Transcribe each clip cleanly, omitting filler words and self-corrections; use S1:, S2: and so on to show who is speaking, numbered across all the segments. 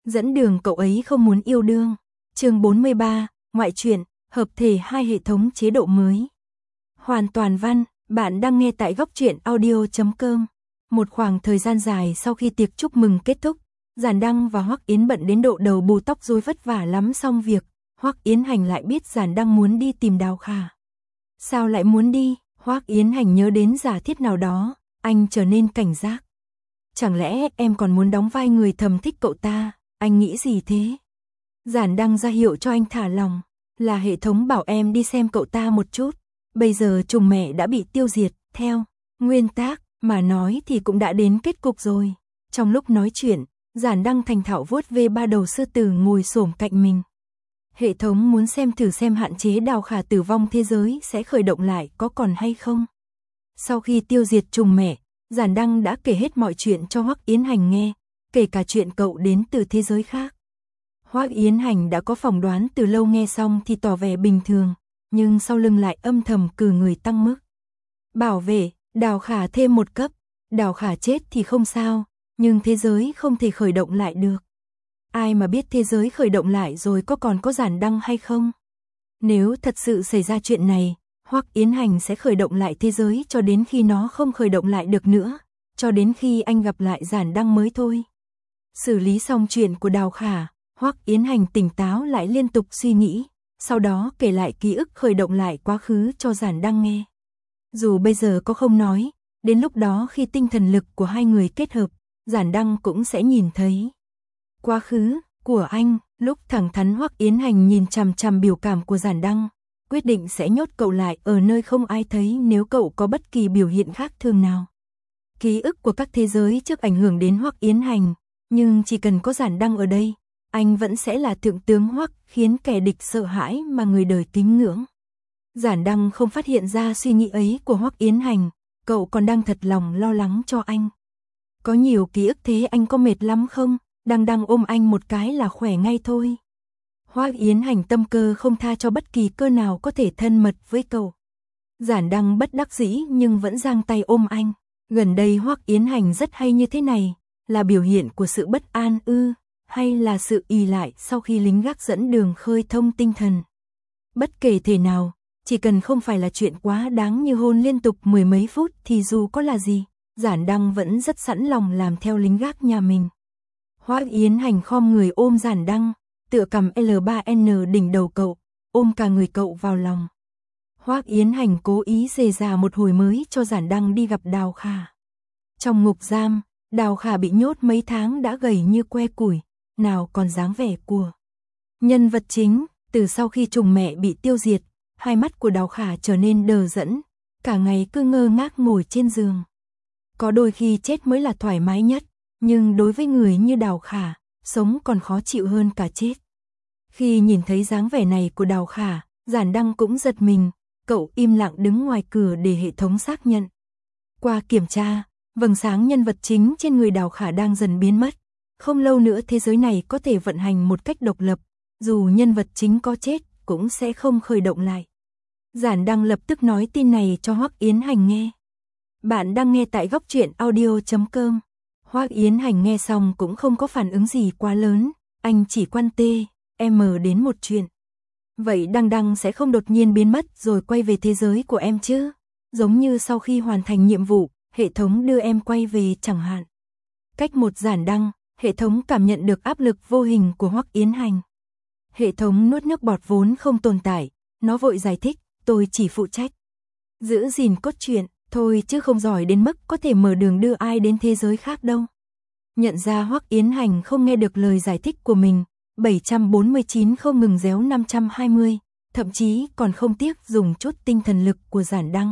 S1: Dẫn đường cậu ấy không muốn yêu đương. Chương 43, ngoại truyện, hợp thể hai hệ thống chế độ mới. Hoàn toàn văn, bạn đang nghe tại góc truyện audio.com. Một khoảng thời gian dài sau khi tiệc chúc mừng kết thúc, Giản Đăng và Hoắc Yến bận đến độ đầu bù tóc rối vất vả lắm. Xong việc, Hoắc Yến Hành lại biết Giản Đăng muốn đi tìm Đào Khả. Sao lại muốn đi? Hoắc Yến Hành nhớ đến giả thiết nào đó, anh trở nên cảnh giác. Chẳng lẽ em còn muốn đóng vai người thầm thích cậu ta? Anh nghĩ gì thế? Giản Đăng ra hiệu cho anh thả lòng, là hệ thống bảo em đi xem cậu ta một chút. Bây giờ trùng mẹ đã bị tiêu diệt, theo nguyên tắc mà nói thì cũng đã đến kết cục rồi. Trong lúc nói chuyện, Giản Đăng thành thạo vuốt ve ba đầu sư tử ngồi xổm cạnh mình. Hệ thống muốn thử xem hạn chế Đào Khả tử vong thế giới sẽ khởi động lại có còn hay không. Sau khi tiêu diệt trùng mẹ, Giản Đăng đã kể hết mọi chuyện cho Hoắc Yến Hành nghe, kể cả chuyện cậu đến từ thế giới khác. Hoắc Yến Hành đã có phỏng đoán từ lâu, nghe xong thì tỏ vẻ bình thường, nhưng sau lưng lại âm thầm cử người tăng mức. Bảo vệ, Đào Khả thêm một cấp, Đào Khả chết thì không sao, nhưng thế giới không thể khởi động lại được. Ai mà biết thế giới khởi động lại rồi còn có Giản Đăng hay không? Nếu thật sự xảy ra chuyện này, Hoắc Yến Hành sẽ khởi động lại thế giới cho đến khi nó không khởi động lại được nữa, cho đến khi anh gặp lại Giản Đăng mới thôi. Xử lý xong chuyện của Đào Khả, Hoắc Yến Hành tỉnh táo lại, liên tục suy nghĩ, sau đó kể lại ký ức khởi động lại quá khứ cho Giản Đăng nghe. Dù bây giờ có không nói, đến lúc đó khi tinh thần lực của hai người kết hợp, Giản Đăng cũng sẽ nhìn thấy quá khứ của anh. Lúc thẳng thắn Hoắc Yến Hành nhìn chằm chằm biểu cảm của Giản Đăng, quyết định sẽ nhốt cậu lại ở nơi không ai thấy nếu cậu có bất kỳ biểu hiện khác thường nào. Ký ức của các thế giới trước ảnh hưởng đến Hoắc Yến Hành, nhưng chỉ cần có Giản Đăng ở đây, anh vẫn sẽ là thượng tướng Hoắc, khiến kẻ địch sợ hãi mà người đời kính ngưỡng. Giản Đăng không phát hiện ra suy nghĩ ấy của Hoắc Yến Hành, cậu còn đang thật lòng lo lắng cho anh. Có nhiều ký ức thế anh có mệt lắm không? Đăng ôm anh một cái là khỏe ngay thôi. Hoắc Yến Hành tâm cơ không tha cho bất kỳ cơ nào có thể thân mật với cậu. Giản Đăng bất đắc dĩ nhưng vẫn giang tay ôm anh. Gần đây Hoắc Yến Hành rất hay như thế này, là biểu hiện của sự bất an ư, hay là sự ỷ lại sau khi lính gác dẫn đường khơi thông tinh thần? Bất kể thể nào, chỉ cần không phải là chuyện quá đáng như hôn liên tục mười mấy phút thì dù có là gì, Giản Đăng vẫn rất sẵn lòng làm theo lính gác nhà mình. Hoắc Yến Hành khom người ôm Giản Đăng, tựa cầm L3N đỉnh đầu cậu, ôm cả người cậu vào lòng. Hoắc Yến Hành cố ý dề già một hồi mới cho Giản Đăng đi gặp Đào Khả. Trong ngục giam, Đào Khả bị nhốt mấy tháng đã gầy như que củi, nào còn dáng vẻ của nhân vật chính. Từ sau khi trùng mẹ bị tiêu diệt, hai mắt của Đào Khả trở nên đờ đẫn, cả ngày cứ ngơ ngác ngồi trên giường. Có đôi khi chết mới là thoải mái nhất, nhưng đối với người như Đào Khả, sống còn khó chịu hơn cả chết. Khi nhìn thấy dáng vẻ này của Đào Khả, Giản Đăng cũng giật mình, cậu im lặng đứng ngoài cửa để hệ thống xác nhận. Qua kiểm tra, vầng sáng nhân vật chính trên người Đào Khả đang dần biến mất. Không lâu nữa thế giới này có thể vận hành một cách độc lập, dù nhân vật chính có chết cũng sẽ không khởi động lại. Giản Đăng lập tức nói tin này cho Hoắc Yến Hành nghe. Bạn đang nghe tại góc truyện audio.com. Hoắc Yến Hành nghe xong cũng không có phản ứng gì quá lớn, anh chỉ quan đến một chuyện. Vậy Đăng sẽ không đột nhiên biến mất rồi quay về thế giới của em chứ? Giống như sau khi hoàn thành nhiệm vụ, hệ thống đưa em quay về chẳng hạn. Cách một Giản Đăng, hệ thống cảm nhận được áp lực vô hình của Hoắc Yến Hành. Hệ thống nuốt nước bọt vốn không tồn tại, nó vội giải thích, tôi chỉ phụ trách giữ gìn cốt truyện thôi chứ không giỏi đến mức có thể mở đường đưa ai đến thế giới khác đâu. Nhận ra Hoắc Yến Hành không nghe được lời giải thích của mình, 749 không ngừng réo 520, thậm chí còn không tiếc dùng chút tinh thần lực của Giản Đăng.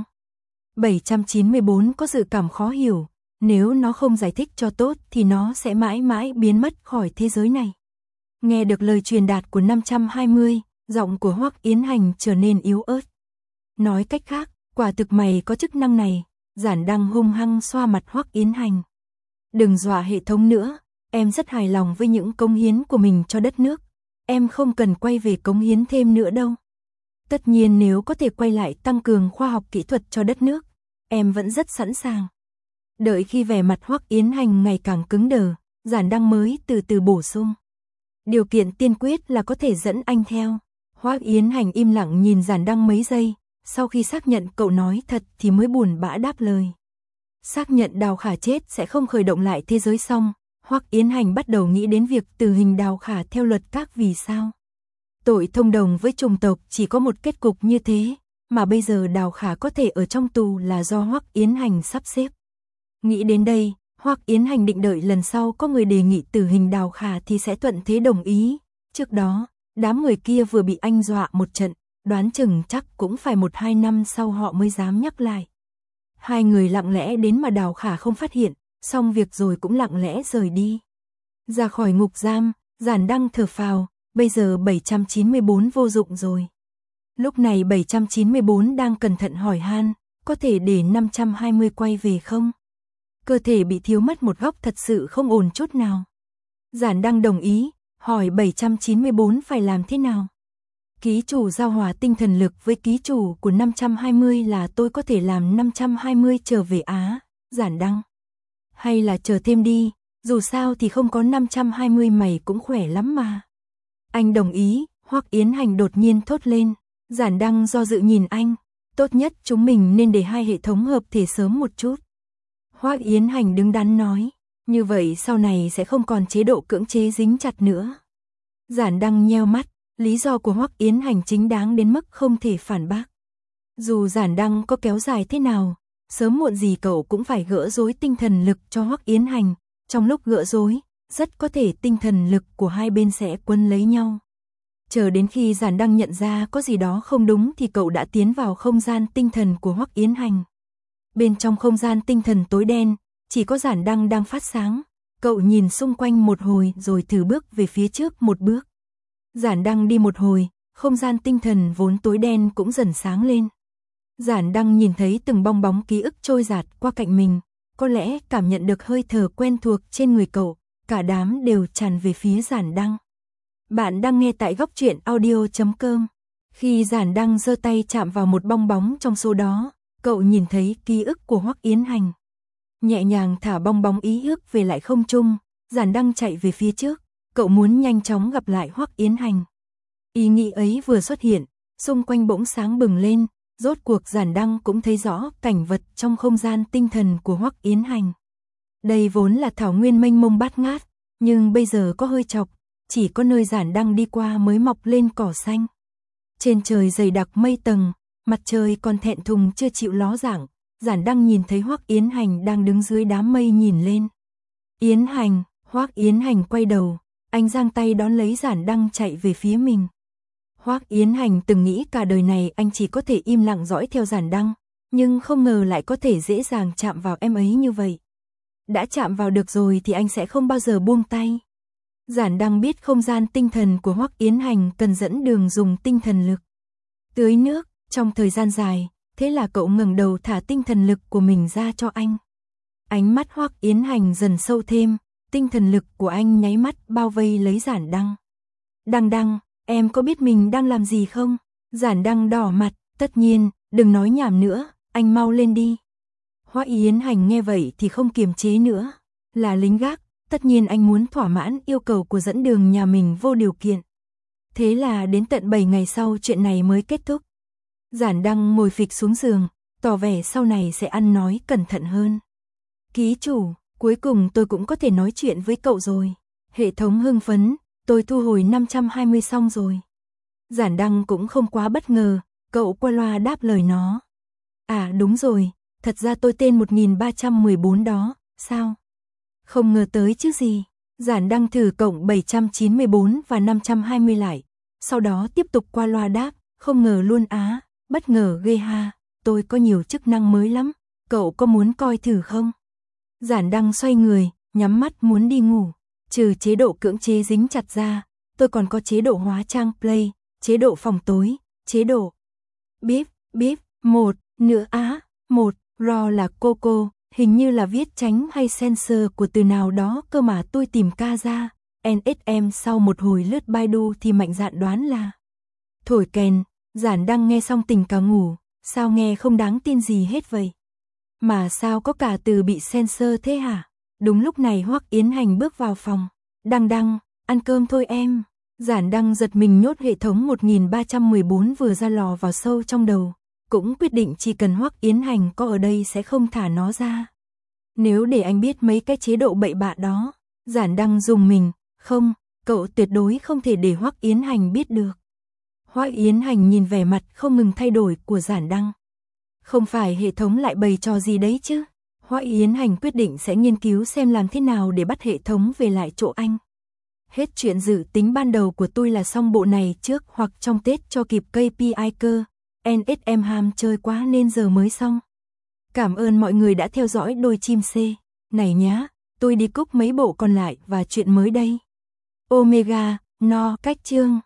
S1: 794 có dự cảm khó hiểu, nếu nó không giải thích cho tốt thì nó sẽ mãi mãi biến mất khỏi thế giới này. Nghe được lời truyền đạt của 520, giọng của Hoắc Yến Hành trở nên yếu ớt. Nói cách khác, quả thực mày có chức năng này. Giản Đăng hung hăng xoa mặt Hoắc Yến Hành. Đừng dọa hệ thống nữa, em rất hài lòng với những cống hiến của mình cho đất nước. Em không cần quay về cống hiến thêm nữa đâu. Tất nhiên nếu có thể quay lại tăng cường khoa học kỹ thuật cho đất nước, em vẫn rất sẵn sàng. Đợi khi vẻ mặt Hoắc Yến Hành ngày càng cứng đờ, Giản Đăng mới từ từ bổ sung. Điều kiện tiên quyết là có thể dẫn anh theo. Hoắc Yến Hành im lặng nhìn Giản Đăng mấy giây, sau khi xác nhận cậu nói thật thì mới buồn bã đáp lời. Xác nhận Đào Khả chết sẽ không khởi động lại thế giới xong, Hoắc Yến Hành bắt đầu nghĩ đến việc tử hình Đào Khả theo luật các vì sao. Tội thông đồng với chủng tộc chỉ có một kết cục như thế, mà bây giờ Đào Khả có thể ở trong tù là do Hoắc Yến Hành sắp xếp. Nghĩ đến đây, Hoắc Yến Hành định đợi lần sau có người đề nghị tử hình Đào Khả thì sẽ thuận thế đồng ý. Trước đó, đám người kia vừa bị anh dọa một trận, đoán chừng chắc cũng phải 1-2 năm sau họ mới dám nhắc lại. Hai người lặng lẽ đến mà Đào Khả không phát hiện, xong việc rồi cũng lặng lẽ rời đi. Ra khỏi ngục giam, Giản Đăng thở phào, bây giờ 794 vô dụng rồi. Lúc này 794 đang cẩn thận hỏi han, có thể để 520 quay về không? Cơ thể bị thiếu mất một góc thật sự không ổn chút nào. Giản Đăng đồng ý, hỏi 794 phải làm thế nào? Ký chủ giao hòa tinh thần lực với ký chủ của 520 là tôi có thể làm 520 trở về Á, Giản Đăng. Hay là chờ thêm đi, dù sao thì không có 520 mày cũng khỏe lắm mà. Anh đồng ý, Hoắc Yến Hành đột nhiên thốt lên. Giản Đăng do dự nhìn anh, tốt nhất chúng mình nên để hai hệ thống hợp thể sớm một chút. Hoắc Yến Hành đứng đắn nói, như vậy sau này sẽ không còn chế độ cưỡng chế dính chặt nữa. Giản Đăng nheo mắt, lý do của Hoắc Yến Hành chính đáng đến mức không thể phản bác. Dù Giản Đăng có kéo dài thế nào, sớm muộn gì cậu cũng phải gỡ rối tinh thần lực cho Hoắc Yến Hành, trong lúc gỡ rối, rất có thể tinh thần lực của hai bên sẽ quấn lấy nhau. Chờ đến khi Giản Đăng nhận ra có gì đó không đúng thì cậu đã tiến vào không gian tinh thần của Hoắc Yến Hành. Bên trong không gian tinh thần tối đen, chỉ có Giản Đăng đang phát sáng. Cậu nhìn xung quanh một hồi rồi thử bước về phía trước một bước. Giản Đăng đi một hồi, không gian tinh thần vốn tối đen cũng dần sáng lên. Giản Đăng nhìn thấy từng bong bóng ký ức trôi dạt qua cạnh mình, có lẽ cảm nhận được hơi thở quen thuộc trên người cậu, cả đám đều tràn về phía Giản Đăng. Bạn đang nghe tại góc truyện audio.com. Khi Giản Đăng giơ tay chạm vào một bong bóng trong số đó, cậu nhìn thấy ký ức của Hoắc Yến Hành. Nhẹ nhàng thả bong bóng ý ức về lại không trung, Giản Đăng chạy về phía trước, cậu muốn nhanh chóng gặp lại Hoắc Yến Hành. Ý nghĩ ấy vừa xuất hiện, xung quanh bỗng sáng bừng lên, rốt cuộc Giản Đăng cũng thấy rõ cảnh vật trong không gian tinh thần của Hoắc Yến Hành. Đây vốn là thảo nguyên mênh mông bát ngát, nhưng bây giờ có hơi chọc, chỉ có nơi Giản Đăng đi qua mới mọc lên cỏ xanh. Trên trời dày đặc mây tầng, mặt trời còn thẹn thùng chưa chịu ló dạng, Giản Đăng nhìn thấy Hoắc Yến Hành đang đứng dưới đám mây nhìn lên. Yến Hành, Hoắc Yến Hành quay đầu, anh giang tay đón lấy Giản Đăng chạy về phía mình. Hoắc Yến Hành từng nghĩ cả đời này anh chỉ có thể im lặng dõi theo Giản Đăng, nhưng không ngờ lại có thể dễ dàng chạm vào em ấy như vậy. Đã chạm vào được rồi thì anh sẽ không bao giờ buông tay. Giản Đăng biết không gian tinh thần của Hoắc Yến Hành cần dẫn đường dùng tinh thần lực tưới nước trong thời gian dài, thế là cậu ngẩng đầu thả tinh thần lực của mình ra cho anh. Ánh mắt Hoắc Yến Hành dần sâu thêm, tinh thần lực của anh nháy mắt bao vây lấy Giản Đăng. Đăng Đăng, em có biết mình đang làm gì không? Giản Đăng đỏ mặt, tất nhiên, đừng nói nhảm nữa, anh mau lên đi. Hoắc Yến Hành nghe vậy thì không kiềm chế nữa, là lính gác, tất nhiên anh muốn thỏa mãn yêu cầu của dẫn đường nhà mình vô điều kiện. Thế là đến tận 7 ngày sau chuyện này mới kết thúc. Giản Đăng ngồi phịch xuống giường, tỏ vẻ sau này sẽ ăn nói cẩn thận hơn. Ký chủ, cuối cùng tôi cũng có thể nói chuyện với cậu rồi. Hệ thống hưng phấn, tôi thu hồi 520 xong rồi. Giản Đăng cũng không quá bất ngờ, cậu qua loa đáp lời nó. À đúng rồi, thật ra tôi tên 1314 đó, sao? Không ngờ tới chứ gì. Giản Đăng thử cộng 794 và 520 lại, sau đó tiếp tục qua loa đáp, không ngờ luôn á, bất ngờ ghê ha, tôi có nhiều chức năng mới lắm, cậu có muốn coi thử không? Giản Đăng xoay người, nhắm mắt muốn đi ngủ, trừ chế độ cưỡng chế dính chặt ra, tôi còn có chế độ hóa trang play, chế độ phòng tối, chế độ bíp, một, nữa á, một, ro là cô, hình như là viết tránh hay sensor của từ nào đó cơ mà tôi tìm ca ra, NSM sau một hồi lướt Baidu thì mạnh dạn đoán là thổi kèn. Giản Đăng nghe xong tỉnh cả ngủ, sao nghe không đáng tin gì hết vậy? Mà sao có cả từ bị sensor thế hả? Đúng lúc này Hoắc Yến Hành bước vào phòng. Đăng, ăn cơm thôi em. Giản Đăng giật mình nhốt hệ thống 1314 vừa ra lò vào sâu trong đầu, cũng quyết định chỉ cần Hoắc Yến Hành có ở đây sẽ không thả nó ra. Nếu để anh biết mấy cái chế độ bậy bạ đó, Giản Đăng dùng mình, không, cậu tuyệt đối không thể để Hoắc Yến Hành biết được. Hoắc Yến Hành nhìn vẻ mặt không ngừng thay đổi của Giản Đăng. Không phải hệ thống lại bày trò gì đấy chứ? Hoắc Yến Hành quyết định sẽ nghiên cứu xem làm thế nào để bắt hệ thống về lại chỗ anh. Hết chuyện dự tính ban đầu của tôi là xong bộ này trước hoặc trong Tết cho kịp KPI cơ. NSM ham chơi quá nên giờ mới xong. Cảm ơn mọi người đã theo dõi Đôi Chim C. Này nhá, tôi đi cúc mấy bộ còn lại và chuyện mới đây. Omega, no, cách chương.